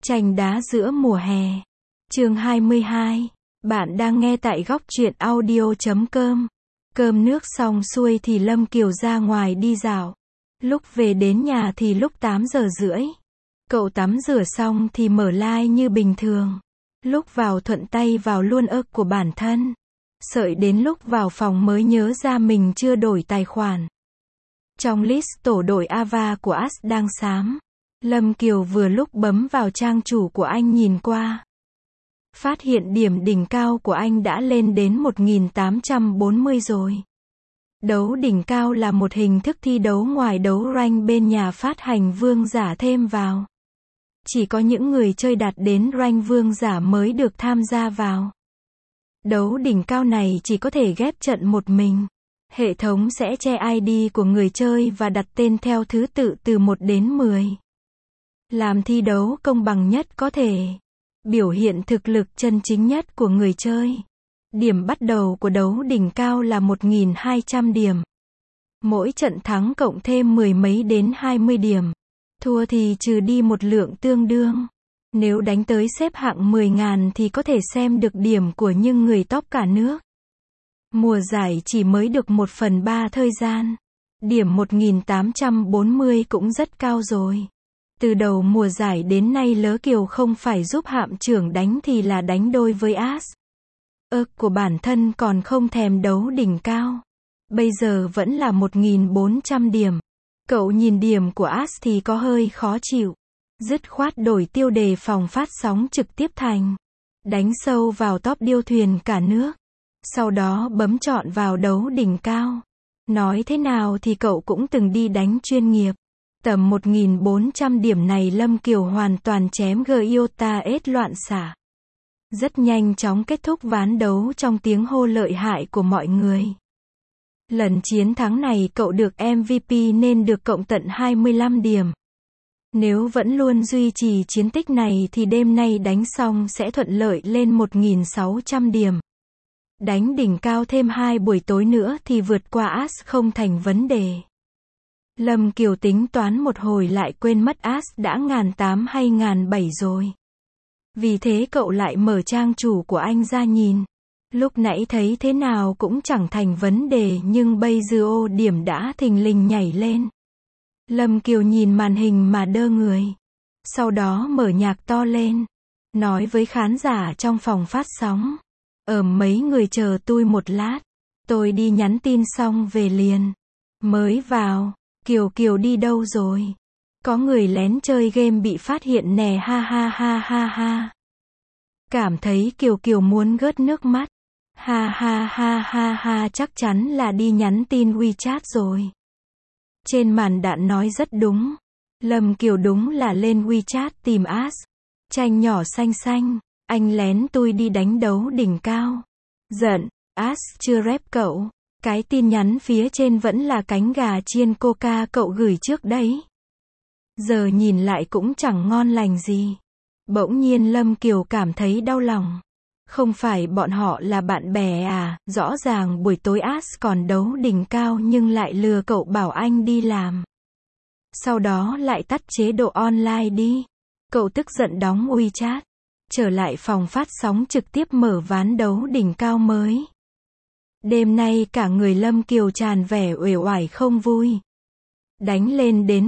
Tranh đá giữa mùa hè. Chương 22. Bạn đang nghe tại góc truyện audio.com. Cơm nước xong xuôi thì Lâm Kiều ra ngoài đi dạo. Lúc về đến nhà thì lúc 8 giờ rưỡi. Cậu tắm rửa xong thì mở like như bình thường. Lúc vào thuận tay vào luôn ức của bản thân. Sợi đến lúc vào phòng mới nhớ ra mình chưa đổi tài khoản. Trong list tổ đội Ava của As đang xám. Lâm Kiều vừa lúc bấm vào trang chủ của anh nhìn qua. Phát hiện điểm đỉnh cao của anh đã lên đến 1840 rồi. Đấu đỉnh cao là một hình thức thi đấu ngoài đấu rank bên nhà phát hành vương giả thêm vào. Chỉ có những người chơi đạt đến rank vương giả mới được tham gia vào. Đấu đỉnh cao này chỉ có thể ghép trận một mình. Hệ thống sẽ che ID của người chơi và đặt tên theo thứ tự từ 1 đến 10. Làm thi đấu công bằng nhất có thể. Biểu hiện thực lực chân chính nhất của người chơi. Điểm bắt đầu của đấu đỉnh cao là 1200 điểm. Mỗi trận thắng cộng thêm 10 mấy đến 20 điểm. Thua thì trừ đi một lượng tương đương. Nếu đánh tới xếp hạng 10.000 thì có thể xem được điểm của những người top cả nước. Mùa giải chỉ mới được 1/3 thời gian. Điểm 1840 cũng rất cao rồi. Từ đầu mùa giải đến nay Lớ Kiều không phải giúp hạm trưởng đánh thì là đánh đôi với As. Ức của bản thân còn không thèm đấu đỉnh cao. Bây giờ vẫn là 1400 điểm. Cậu nhìn điểm của As thì có hơi khó chịu. Dứt khoát đổi tiêu đề phòng phát sóng trực tiếp thành đánh sâu vào top điêu thuyền cả nước. Sau đó bấm chọn vào đấu đỉnh cao. Nói thế nào thì cậu cũng từng đi đánh chuyên nghiệp. Tầm 1400 điểm này Lâm Kiều hoàn toàn chém Giota S loạn xạ. Rất nhanh chóng kết thúc ván đấu trong tiếng hô lợi hại của mọi người. Lần chiến thắng này cậu được MVP nên được cộng tận 25 điểm. Nếu vẫn luôn duy trì chiến tích này thì đêm nay đánh xong sẽ thuận lợi lên 1600 điểm. Đánh đỉnh cao thêm 2 buổi tối nữa thì vượt qua As không thành vấn đề. Lâm Kiều tính toán một hồi lại quên mất As đã 1800 hay 1700 rồi. Vì thế cậu lại mở trang chủ của anh ra nhìn. Lúc nãy thấy thế nào cũng chẳng thành vấn đề nhưng bây giờ điểm đã thình lình nhảy lên. Lâm Kiều nhìn màn hình mà đơ người. Sau đó mở nhạc to lên. Nói với khán giả trong phòng phát sóng. Mấy người chờ tôi một lát. Tôi đi nhắn tin xong về liền. Mới vào. Kiều đi đâu rồi? Có người lén chơi game bị phát hiện nè ha ha ha ha ha. Cảm thấy Kiều muốn gớt nước mắt. Ha ha ha ha ha chắc chắn là đi nhắn tin WeChat rồi. Trên màn đạn nói rất đúng. Lâm Kiều đúng là lên WeChat tìm As. Tranh nhỏ xanh xanh. Anh lén tôi đi đánh đấu đỉnh cao. Giận. As chưa rep cậu. Cái tin nhắn phía trên vẫn là cánh gà chiên coca cậu gửi trước đấy. Giờ nhìn lại cũng chẳng ngon lành gì. Bỗng nhiên Lâm Kiều cảm thấy đau lòng. Không phải bọn họ là bạn bè à, rõ ràng buổi tối As còn đấu đỉnh cao nhưng lại lừa cậu bảo anh đi làm. Sau đó lại tắt chế độ online đi. Cậu tức giận đóng WeChat. Trở lại phòng phát sóng trực tiếp mở ván đấu đỉnh cao mới. Đêm nay cả người Lâm Kiều tràn vẻ uể oải không vui. Đánh lên đến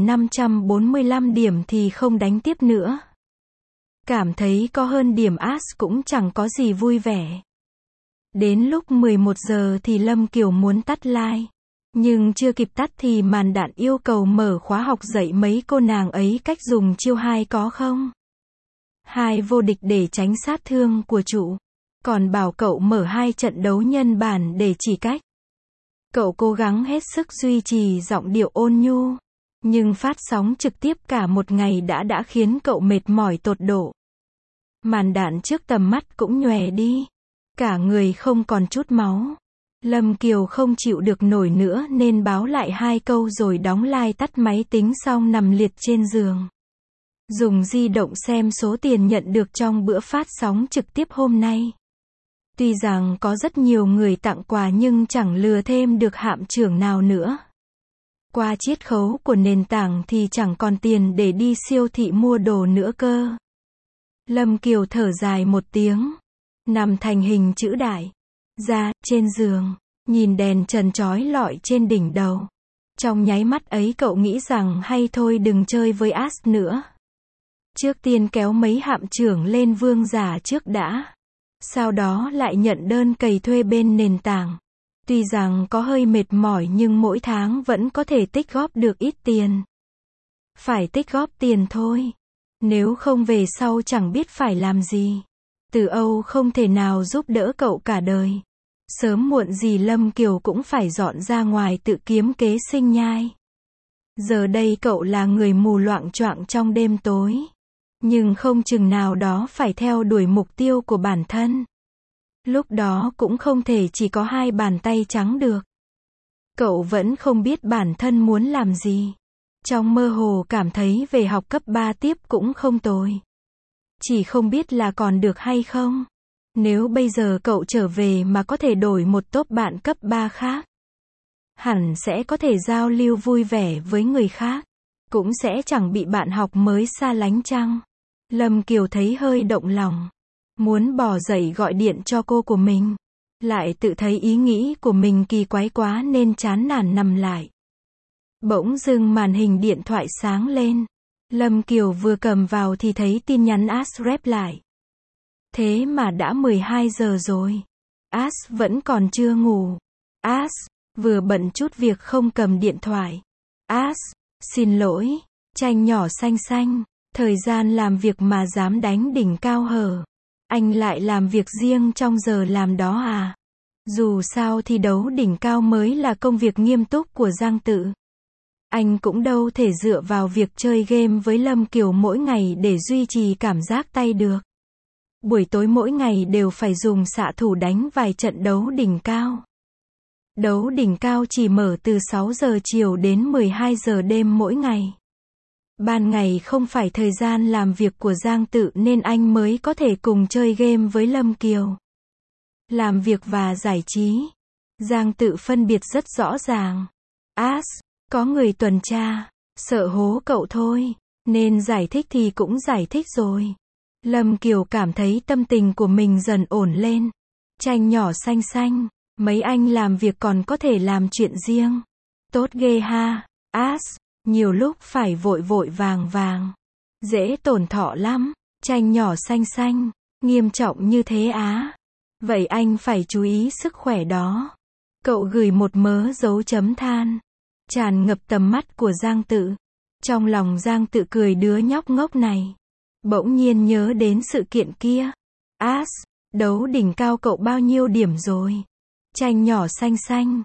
1545 điểm thì không đánh tiếp nữa. Cảm thấy có hơn điểm As cũng chẳng có gì vui vẻ. Đến lúc 11 giờ thì Lâm Kiều muốn tắt like. Nhưng chưa kịp tắt thì màn đạn yêu cầu mở khóa học dạy mấy cô nàng ấy cách dùng chiêu 2 có không? 2 vô địch để tránh sát thương của chủ. Còn bảo cậu mở 2 trận đấu nhân bản để chỉ cách. Cậu cố gắng hết sức duy trì giọng điệu ôn nhu. Nhưng phát sóng trực tiếp cả một ngày đã khiến cậu mệt mỏi tột độ. Màn đạn trước tầm mắt cũng nhòe đi. Cả người không còn chút máu. Lâm Kiều không chịu được nổi nữa nên báo lại 2 câu rồi đóng like tắt máy tính xong nằm liệt trên giường. Dùng di động xem số tiền nhận được trong bữa phát sóng trực tiếp hôm nay. Tuy rằng có rất nhiều người tặng quà nhưng chẳng lừa thêm được hạm trưởng nào nữa. Qua chiết khấu của nền tảng thì chẳng còn tiền để đi siêu thị mua đồ nữa cơ. Lâm Kiều thở dài một tiếng, nằm thành hình chữ đại, ra, trên giường, nhìn đèn trần chói lọi trên đỉnh đầu. Trong nháy mắt ấy cậu nghĩ rằng hay thôi đừng chơi với As nữa. Trước tiên kéo mấy hạm trưởng lên vương giả trước đã. Sau đó lại nhận đơn cày thuê bên nền tảng. Tuy rằng có hơi mệt mỏi nhưng mỗi tháng vẫn có thể tích góp được ít tiền. Phải tích góp tiền thôi. Nếu không về sau chẳng biết phải làm gì. Từ Âu không thể nào giúp đỡ cậu cả đời. Sớm muộn gì Lâm Kiều cũng phải dọn ra ngoài tự kiếm kế sinh nhai. Giờ đây cậu là người mù loạng choạng trong đêm tối. Nhưng không chừng nào đó phải theo đuổi mục tiêu của bản thân. Lúc đó cũng không thể chỉ có hai bàn tay trắng được. Cậu vẫn không biết bản thân muốn làm gì. Trong mơ hồ cảm thấy về học cấp 3 tiếp cũng không tồi. Chỉ không biết là còn được hay không. Nếu bây giờ cậu trở về mà có thể đổi một tốp bạn cấp 3 khác, hẳn sẽ có thể giao lưu vui vẻ với người khác. Cũng sẽ chẳng bị bạn học mới xa lánh chăng. Lâm Kiều thấy hơi động lòng. Muốn bỏ dậy gọi điện cho cô của mình. Lại tự thấy ý nghĩ của mình kỳ quái quá nên chán nản nằm lại. Bỗng dưng màn hình điện thoại sáng lên. Lâm Kiều vừa cầm vào thì thấy tin nhắn As rep lại. Thế mà đã 12 giờ rồi. As vẫn còn chưa ngủ. As, vừa bận chút việc không cầm điện thoại. As, xin lỗi, tranh nhỏ xanh xanh, thời gian làm việc mà dám đánh đỉnh cao hở. Anh lại làm việc riêng trong giờ làm đó à? Dù sao thì đấu đỉnh cao mới là công việc nghiêm túc của Giang Tự. Anh cũng đâu thể dựa vào việc chơi game với Lâm Kiều mỗi ngày để duy trì cảm giác tay được. Buổi tối mỗi ngày đều phải dùng xạ thủ đánh vài trận đấu đỉnh cao. Đấu đỉnh cao chỉ mở từ 6 giờ chiều đến 12 giờ đêm mỗi ngày. Ban ngày không phải thời gian làm việc của Giang Tự nên anh mới có thể cùng chơi game với Lâm Kiều. Làm việc và giải trí, Giang Tự phân biệt rất rõ ràng. As, có người tuần tra, sợ hố cậu thôi, nên giải thích thì cũng giải thích rồi. Lâm Kiều cảm thấy tâm tình của mình dần ổn lên. Tranh nhỏ xanh xanh, mấy anh làm việc còn có thể làm chuyện riêng. Tốt ghê ha, As, nhiều lúc phải vội vội vàng vàng. Dễ tổn thọ lắm, tranh nhỏ xanh xanh, nghiêm trọng như thế á. Vậy anh phải chú ý sức khỏe đó. Cậu gửi một mớ dấu chấm than. Tràn ngập tầm mắt của Giang Tự. Trong lòng Giang Tự cười đứa nhóc ngốc này. Bỗng nhiên nhớ đến sự kiện kia. As, đấu đỉnh cao cậu bao nhiêu điểm rồi? Tranh nhỏ xanh xanh,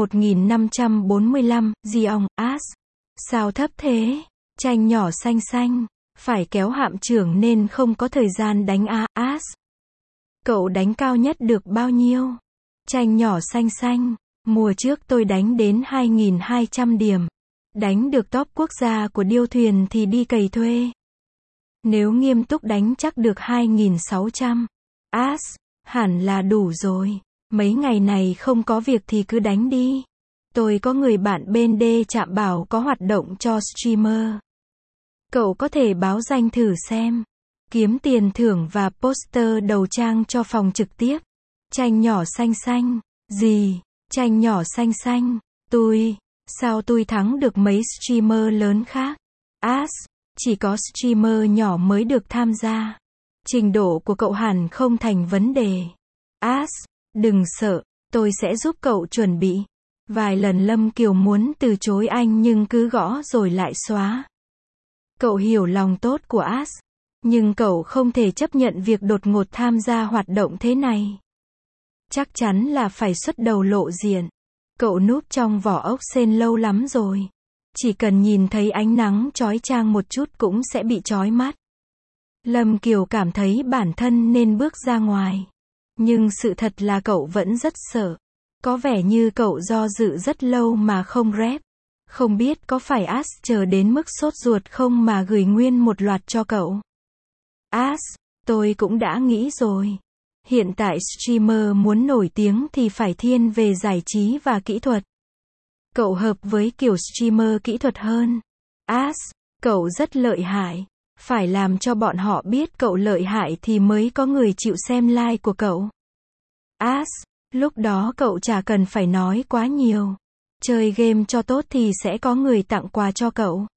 1545, Giong, As. Sao thấp thế? Tranh nhỏ xanh xanh, phải kéo hạm trưởng nên không có thời gian đánh As. Cậu đánh cao nhất được bao nhiêu? Tranh nhỏ xanh xanh, mùa trước tôi đánh đến 2.200 điểm. Đánh được top quốc gia của điêu thuyền thì đi cày thuê. Nếu nghiêm túc đánh chắc được 2.600. As, hẳn là đủ rồi. Mấy ngày này không có việc thì cứ đánh đi. Tôi có người bạn bên đê chạm bảo có hoạt động cho streamer. Cậu có thể báo danh thử xem. Kiếm tiền thưởng và poster đầu trang cho phòng trực tiếp. Tranh nhỏ xanh xanh. Gì? Tranh nhỏ xanh xanh. Sao tôi thắng được mấy streamer lớn khác? As, chỉ có streamer nhỏ mới được tham gia. Trình độ của cậu hẳn không thành vấn đề. As, đừng sợ, tôi sẽ giúp cậu chuẩn bị. Vài lần Lâm Kiều muốn từ chối anh nhưng cứ gõ rồi lại xóa. Cậu hiểu lòng tốt của As, nhưng cậu không thể chấp nhận việc đột ngột tham gia hoạt động thế này. Chắc chắn là phải xuất đầu lộ diện. Cậu núp trong vỏ ốc sên lâu lắm rồi. Chỉ cần nhìn thấy ánh nắng chói chang một chút cũng sẽ bị chói mắt. Lâm Kiều cảm thấy bản thân nên bước ra ngoài. Nhưng sự thật là cậu vẫn rất sợ. Có vẻ như cậu do dự rất lâu mà không rep. Không biết có phải As chờ đến mức sốt ruột không mà gửi nguyên một loạt cho cậu. As, tôi cũng đã nghĩ rồi. Hiện tại streamer muốn nổi tiếng thì phải thiên về giải trí và kỹ thuật. Cậu hợp với kiểu streamer kỹ thuật hơn. Cậu rất lợi hại. Phải làm cho bọn họ biết cậu lợi hại thì mới có người chịu xem like của cậu. Lúc đó cậu chả cần phải nói quá nhiều. Chơi game cho tốt thì sẽ có người tặng quà cho cậu.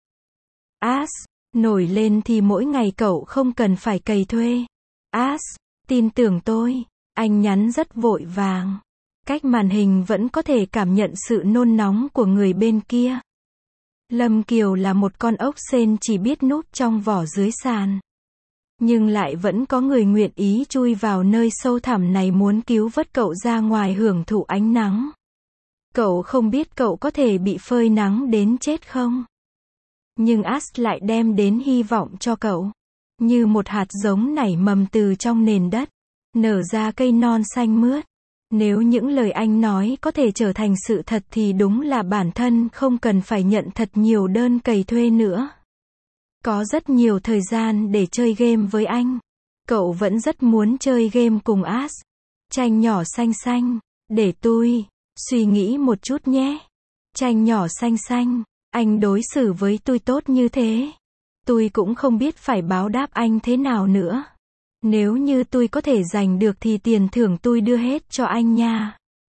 Nổi lên thì mỗi ngày cậu không cần phải cày thuê. Tin tưởng tôi. Anh nhắn rất vội vàng. Cách màn hình vẫn có thể cảm nhận sự nôn nóng của người bên kia. Lâm Kiều là một con ốc sên chỉ biết núp trong vỏ dưới sàn. Nhưng lại vẫn có người nguyện ý chui vào nơi sâu thẳm này muốn cứu vớt cậu ra ngoài hưởng thụ ánh nắng. Cậu không biết cậu có thể bị phơi nắng đến chết không? Nhưng lại đem đến hy vọng cho cậu. Như một hạt giống nảy mầm từ trong nền đất, nở ra cây non xanh mướt. Nếu những lời anh nói có thể trở thành sự thật thì đúng là bản thân không cần phải nhận thật nhiều đơn cày thuê nữa. Có rất nhiều thời gian để chơi game với anh. Cậu vẫn rất muốn chơi game cùng Tranh nhỏ xanh xanh. Để tôi suy nghĩ một chút nhé. Tranh nhỏ xanh xanh. Anh đối xử với tôi tốt như thế. Tôi cũng không biết phải báo đáp anh thế nào nữa. Nếu như tôi có thể giành được thì tiền thưởng tôi đưa hết cho anh nha.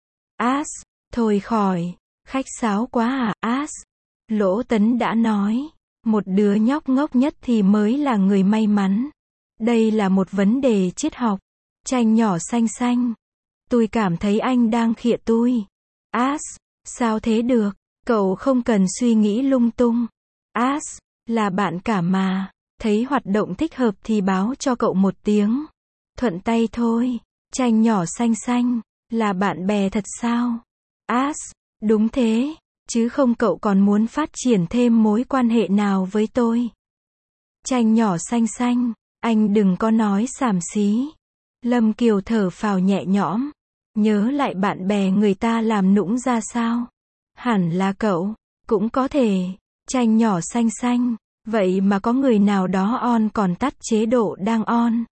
Thôi khỏi. Khách sáo quá à. Lỗ Tấn đã nói. Một đứa nhóc ngốc nhất thì mới là người may mắn. Đây là một vấn đề triết học. Tranh nhỏ xanh xanh. Tôi cảm thấy anh đang khịa tôi. Sao thế được? Cậu không cần suy nghĩ lung tung. Là bạn cả mà. Thấy hoạt động thích hợp thì báo cho cậu một tiếng. Thuận tay thôi. Tranh nhỏ xanh xanh. Là bạn bè thật sao? Đúng thế. Chứ không cậu còn muốn phát triển thêm mối quan hệ nào với tôi. Tranh nhỏ xanh xanh. Anh đừng có nói xàm xí. Lâm Kiều thở phào nhẹ nhõm. Nhớ lại bạn bè người ta làm nũng ra sao. Hẳn là cậu. Cũng có thể. Tranh nhỏ xanh xanh. Vậy mà có người nào đó on còn tắt chế độ đang on.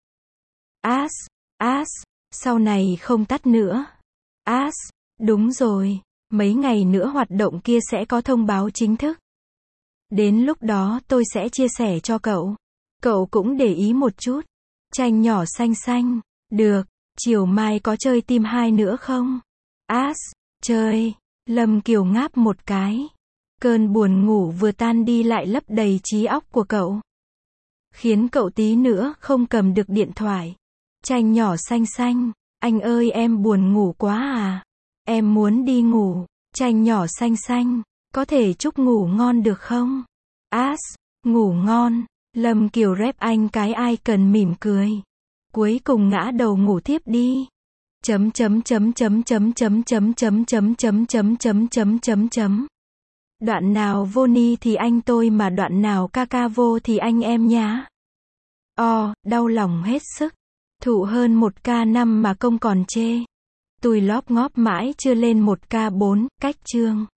Sau này không tắt nữa. Đúng rồi. Mấy ngày nữa hoạt động kia sẽ có thông báo chính thức. Đến lúc đó tôi sẽ chia sẻ cho cậu. Cậu cũng để ý một chút. Tranh nhỏ xanh xanh. Được. Chiều mai có chơi team 2 nữa không? Chơi. Lâm Kiều ngáp một cái. Cơn buồn ngủ vừa tan đi lại lấp đầy trí óc của cậu. Khiến cậu tí nữa không cầm được điện thoại. Tranh nhỏ xanh xanh. Anh ơi em buồn ngủ quá à. Em muốn đi ngủ. Tranh nhỏ xanh xanh. Có thể chúc ngủ ngon được không? Ngủ ngon. Lâm Kiều rep anh cái ai cần mỉm cười. Cuối cùng ngã đầu ngủ tiếp đi. Đoạn nào vô ni thì anh tôi mà đoạn nào ca ca vô thì anh em nhá. Đau lòng hết sức. Thụ hơn 1k5 mà công còn chê. Tôi lóp ngóp mãi chưa lên 1k4, cách chương.